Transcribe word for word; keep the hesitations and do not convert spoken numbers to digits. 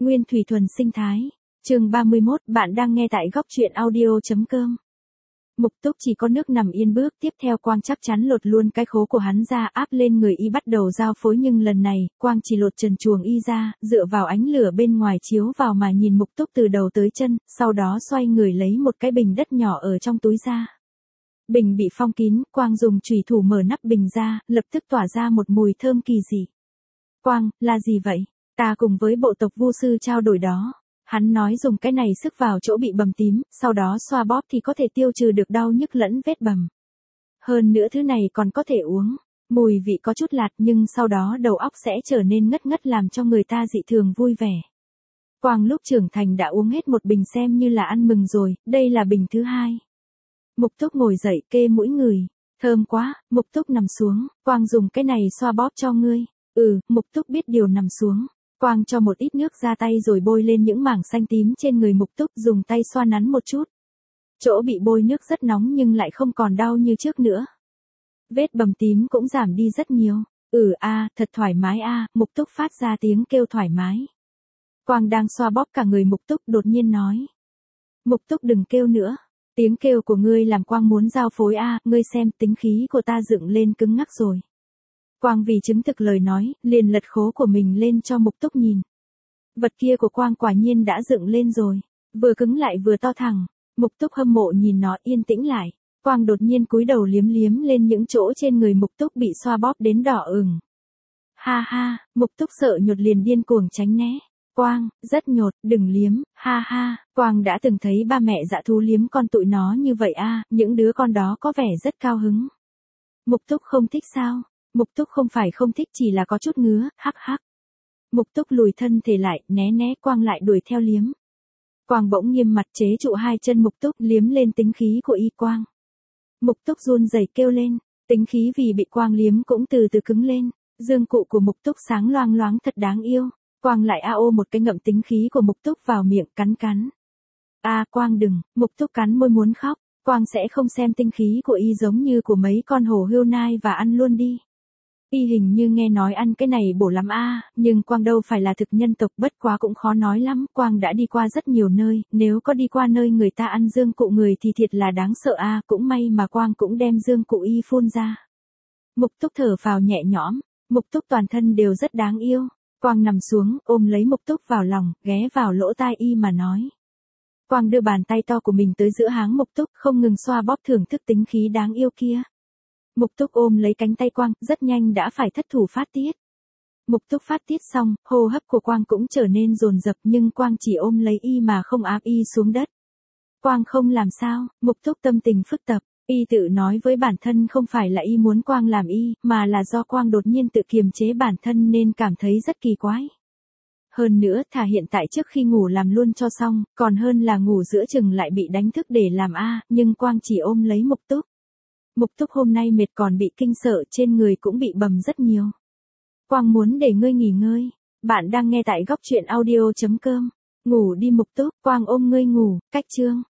Nguyên thủy thuần sinh thái. Chương ba mươi mốt, bạn đang nghe tại góc truyện audio chấm com. Mục Túc chỉ có nước nằm yên bước, tiếp theo Quang chắc chắn lột luôn cái khố của hắn ra áp lên người y bắt đầu giao phối, nhưng lần này, Quang chỉ lột trần truồng y ra, dựa vào ánh lửa bên ngoài chiếu vào mà nhìn Mục Túc từ đầu tới chân, sau đó xoay người lấy một cái bình đất nhỏ ở trong túi ra. Bình bị phong kín, Quang dùng chùy thủ mở nắp bình ra, lập tức tỏa ra một mùi thơm kỳ dị. Quang, là gì vậy? Ta cùng với bộ tộc Vu sư trao đổi đó. Hắn nói dùng cái này sức vào chỗ bị bầm tím, sau đó xoa bóp thì có thể tiêu trừ được đau nhức lẫn vết bầm. Hơn nữa thứ này còn có thể uống. Mùi vị có chút lạt nhưng sau đó đầu óc sẽ trở nên ngất ngất làm cho người ta dị thường vui vẻ. Quang lúc trưởng thành đã uống hết một bình xem như là ăn mừng rồi, đây là bình thứ hai. Mục Túc ngồi dậy kê mũi người. Thơm quá, Mục Túc nằm xuống, Quang dùng cái này xoa bóp cho ngươi. Ừ, Mục Túc biết điều nằm xuống. Quang cho một ít nước ra tay rồi bôi lên những mảng xanh tím trên người Mục Túc, dùng tay xoa nắn một chút. Chỗ bị bôi nước rất nóng nhưng lại không còn đau như trước nữa. Vết bầm tím cũng giảm đi rất nhiều. Ừ a, à, thật thoải mái a, à, Mục Túc phát ra tiếng kêu thoải mái. Quang đang xoa bóp cả người Mục Túc đột nhiên nói. Mục Túc đừng kêu nữa. Tiếng kêu của ngươi làm Quang muốn giao phối a, à, ngươi xem tính khí của ta dựng lên cứng ngắc rồi. Quang vì chứng thực lời nói, liền lật khố của mình lên cho Mục Túc nhìn. Vật kia của Quang quả nhiên đã dựng lên rồi, vừa cứng lại vừa to thẳng. Mục Túc hâm mộ nhìn nó yên tĩnh lại. Quang đột nhiên cúi đầu liếm liếm lên những chỗ trên người Mục Túc bị xoa bóp đến đỏ ửng. Ha ha, Mục Túc sợ nhột liền điên cuồng tránh né. Quang, rất nhột, đừng liếm, ha ha. Quang đã từng thấy ba mẹ dã thú liếm con tụi nó như vậy a, à, những đứa con đó có vẻ rất cao hứng. Mục Túc không thích sao? Mục Túc không phải không thích, chỉ là có chút ngứa, hắc hắc. Mục Túc lùi thân thể lại, né né, Quang lại đuổi theo liếm. Quang bỗng nghiêm mặt chế trụ hai chân Mục Túc, liếm lên tính khí của y. Quang. Mục Túc run rẩy kêu lên, tính khí vì bị Quang liếm cũng từ từ cứng lên. Dương cụ của Mục Túc sáng loang loáng thật đáng yêu. Quang lại a ô một cái ngậm tính khí của Mục Túc vào miệng, cắn cắn. A à, Quang đừng, Mục Túc cắn môi muốn khóc. Quang sẽ không xem tinh khí của y giống như của mấy con hổ hươu nai và ăn luôn đi. Y hình như nghe nói ăn cái này bổ lắm a, à, nhưng Quang đâu phải là thực nhân tộc, bất quá cũng khó nói lắm. Quang đã đi qua rất nhiều nơi, nếu có đi qua nơi người ta ăn dương cụ người thì thiệt là đáng sợ a, à, cũng may mà Quang cũng đem dương cụ y phun ra. Mục Túc thở phào nhẹ nhõm, Mục Túc toàn thân đều rất đáng yêu. Quang nằm xuống, ôm lấy Mục Túc vào lòng, ghé vào lỗ tai y mà nói. Quang đưa bàn tay to của mình tới giữa háng Mục Túc, không ngừng xoa bóp thưởng thức tính khí đáng yêu kia. Mục Túc ôm lấy cánh tay Quang, rất nhanh đã phải thất thủ phát tiết. Mục Túc phát tiết xong, hô hấp của Quang cũng trở nên dồn dập, nhưng Quang chỉ ôm lấy y mà không áp y xuống đất. Quang không làm sao, Mục Túc tâm tình phức tạp, y tự nói với bản thân không phải là y muốn Quang làm y, mà là do Quang đột nhiên tự kiềm chế bản thân nên cảm thấy rất kỳ quái. Hơn nữa, thà hiện tại trước khi ngủ làm luôn cho xong, còn hơn là ngủ giữa chừng lại bị đánh thức để làm a, nhưng Quang chỉ ôm lấy Mục Túc. Mục Túc hôm nay mệt còn bị kinh sợ, trên người cũng bị bầm rất nhiều. Quang muốn để ngươi nghỉ ngơi. Bạn đang nghe tại góc truyện audio chấm com. Ngủ đi Mục Túc, Quang ôm ngươi ngủ, cách chương.